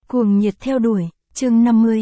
Cuồng nhiệt theo đuổi, chương 50,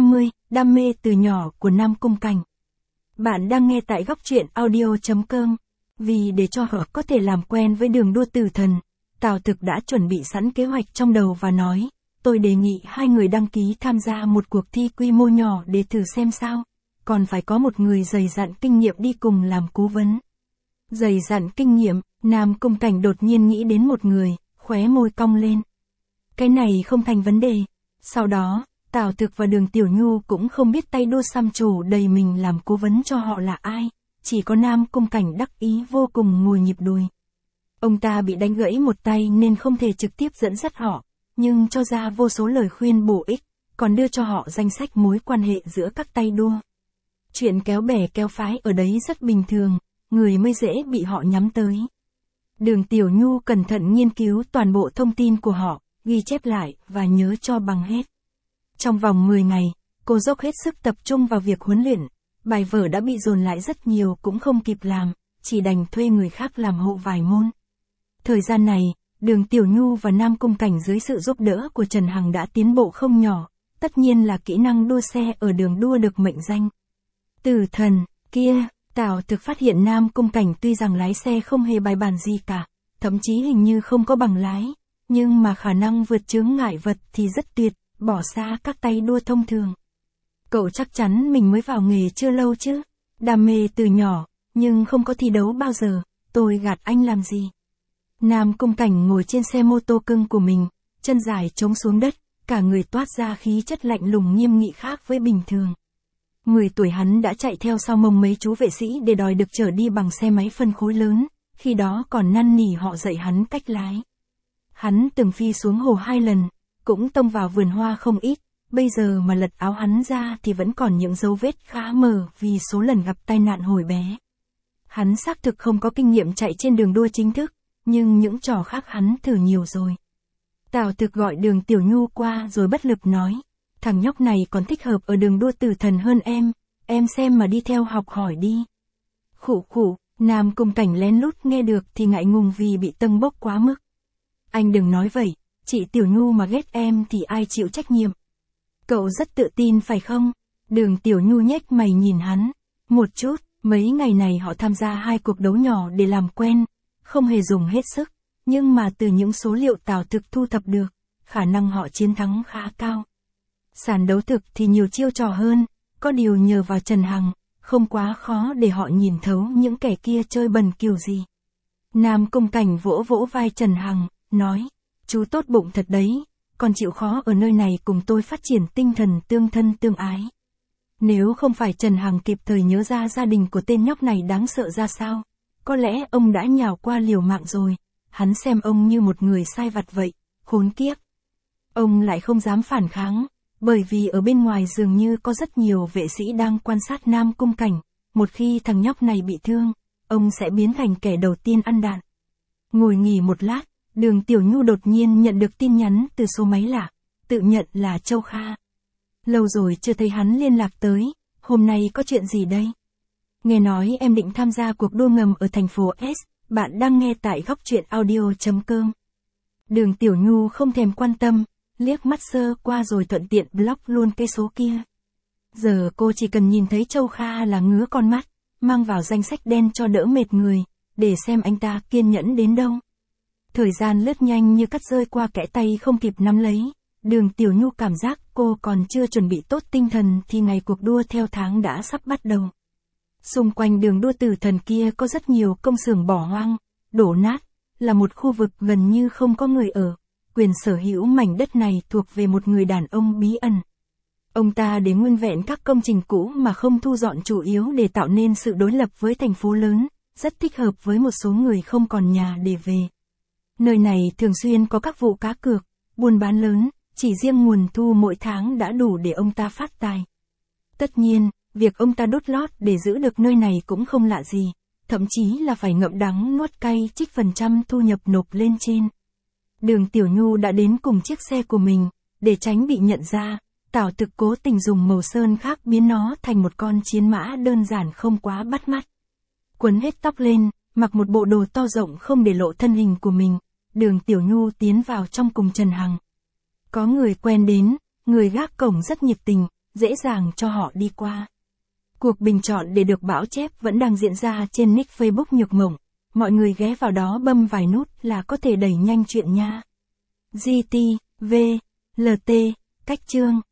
đam mê từ nhỏ của Nam Cung Cảnh. Bạn đang nghe tại góc truyện audio.com. Vì để cho họ có thể làm quen với đường đua tử thần, Tào Thực đã chuẩn bị sẵn kế hoạch trong đầu và nói, tôi đề nghị hai người đăng ký tham gia một cuộc thi quy mô nhỏ để thử xem sao, còn phải có một người dày dặn kinh nghiệm đi cùng làm cố vấn. Dày dặn kinh nghiệm, Nam Cung Cảnh đột nhiên nghĩ đến một người, khóe môi cong lên. Cái này không thành vấn đề. Sau đó, Tào Thực và Đường Tiểu Nhu cũng không biết tay đua xăm trổ đầy mình làm cố vấn cho họ là ai, chỉ có Nam Cung Cảnh đắc ý vô cùng ngồi nhịp đùi. Ông ta bị đánh gãy một tay nên không thể trực tiếp dẫn dắt họ, nhưng cho ra vô số lời khuyên bổ ích, còn đưa cho họ danh sách mối quan hệ giữa các tay đua. Chuyện kéo bè kéo phái ở đấy rất bình thường, người mới dễ bị họ nhắm tới. Đường Tiểu Nhu cẩn thận nghiên cứu toàn bộ thông tin của họ, ghi chép lại và nhớ cho bằng hết. Trong vòng 10 ngày, cô dốc hết sức tập trung vào việc huấn luyện, bài vở đã bị dồn lại rất nhiều cũng không kịp làm, chỉ đành thuê người khác làm hộ vài môn. Thời gian này, Đường Tiểu Nhu và Nam Cung Cảnh dưới sự giúp đỡ của Trần Hằng đã tiến bộ không nhỏ, tất nhiên là kỹ năng đua xe ở đường đua được mệnh danh tử thần. Kia, Tào Thực phát hiện Nam Cung Cảnh tuy rằng lái xe không hề bài bản gì cả, thậm chí hình như không có bằng lái, nhưng mà khả năng vượt chướng ngại vật thì rất tuyệt, bỏ xa các tay đua thông thường. Cậu chắc chắn mình mới vào nghề chưa lâu chứ? Đam mê từ nhỏ, nhưng không có thi đấu bao giờ, tôi gạt anh làm gì? Nam Cung Cảnh ngồi trên xe mô tô cưng của mình, chân dài chống xuống đất, cả người toát ra khí chất lạnh lùng nghiêm nghị khác với bình thường. 10 tuổi hắn đã chạy theo sau mông mấy chú vệ sĩ để đòi được chở đi bằng xe máy phân khối lớn, khi đó còn năn nỉ họ dạy hắn cách lái. Hắn từng phi xuống hồ 2 lần, cũng tông vào vườn hoa không ít, bây giờ mà lật áo hắn ra thì vẫn còn những dấu vết khá mờ vì số lần gặp tai nạn hồi bé. Hắn xác thực không có kinh nghiệm chạy trên đường đua chính thức, nhưng những trò khác hắn thử nhiều rồi. Tào Thực gọi Đường Tiểu Nhu qua rồi bất lực nói, thằng nhóc này còn thích hợp ở đường đua tử thần hơn em xem mà đi theo học hỏi đi. Khụ khụ, Nam Cung Cảnh lén lút nghe được thì ngại ngùng vì bị tâng bốc quá mức. Anh đừng nói vậy, chị Tiểu Nhu mà ghét em thì ai chịu trách nhiệm. Cậu rất tự tin phải không? Đường Tiểu Nhu nhếch mày nhìn hắn. Một chút, mấy ngày này họ tham gia 2 cuộc đấu nhỏ để làm quen, không hề dùng hết sức, nhưng mà từ những số liệu Tào Thực thu thập được, khả năng họ chiến thắng khá cao. Sàn đấu thực thì nhiều chiêu trò hơn, có điều nhờ vào Trần Hằng, không quá khó để họ nhìn thấu những kẻ kia chơi bẩn kiểu gì. Nam Cung Cảnh vỗ vỗ vai Trần Hằng, nói, chú tốt bụng thật đấy, còn chịu khó ở nơi này cùng tôi phát triển tinh thần tương thân tương ái. Nếu không phải Trần Hằng kịp thời nhớ ra gia đình của tên nhóc này đáng sợ ra sao, có lẽ ông đã nhào qua liều mạng rồi, hắn xem ông như một người sai vặt vậy, khốn kiếp. Ông lại không dám phản kháng, bởi vì ở bên ngoài dường như có rất nhiều vệ sĩ đang quan sát Nam Cung Cảnh, một khi thằng nhóc này bị thương, ông sẽ biến thành kẻ đầu tiên ăn đạn. Ngồi nghỉ một lát, Đường Tiểu Nhu đột nhiên nhận được tin nhắn từ số máy lạ, tự nhận là Châu Kha. Lâu rồi chưa thấy hắn liên lạc tới, hôm nay có chuyện gì đây? Nghe nói em định tham gia cuộc đua ngầm ở thành phố S, bạn đang nghe tại góc truyện audio.com. Đường Tiểu Nhu không thèm quan tâm, liếc mắt sơ qua rồi thuận tiện block luôn cái số kia. Giờ cô chỉ cần nhìn thấy Châu Kha là ngứa con mắt, mang vào danh sách đen cho đỡ mệt người, để xem anh ta kiên nhẫn đến đâu. Thời gian lướt nhanh như cắt rơi qua kẽ tay không kịp nắm lấy, Đường Tiểu Nhu cảm giác cô còn chưa chuẩn bị tốt tinh thần thì ngày cuộc đua theo tháng đã sắp bắt đầu. Xung quanh đường đua tử thần kia có rất nhiều công xưởng bỏ hoang, đổ nát, là một khu vực gần như không có người ở, quyền sở hữu mảnh đất này thuộc về một người đàn ông bí ẩn. Ông ta để nguyên vẹn các công trình cũ mà không thu dọn chủ yếu để tạo nên sự đối lập với thành phố lớn, rất thích hợp với một số người không còn nhà để về. Nơi này thường xuyên có các vụ cá cược, buôn bán lớn, chỉ riêng nguồn thu mỗi tháng đã đủ để ông ta phát tài. Tất nhiên, việc ông ta đốt lót để giữ được nơi này cũng không lạ gì, thậm chí là phải ngậm đắng nuốt cay trích phần trăm thu nhập nộp lên trên. Đường Tiểu Nhu đã đến cùng chiếc xe của mình, để tránh bị nhận ra, Tào Thực cố tình dùng màu sơn khác biến nó thành một con chiến mã đơn giản không quá bắt mắt. Quấn hết tóc lên, mặc một bộ đồ to rộng không để lộ thân hình của mình, Đường Tiểu Nhu tiến vào trong cùng Trần Hằng. Có người quen đến, người gác cổng rất nhiệt tình, dễ dàng cho họ đi qua. Cuộc bình chọn để được bảo chép vẫn đang diễn ra trên nick Facebook Nhược Mộng. Mọi người ghé vào đó bấm vài nút là có thể đẩy nhanh chuyện nha. GT, V, LT, cách chương.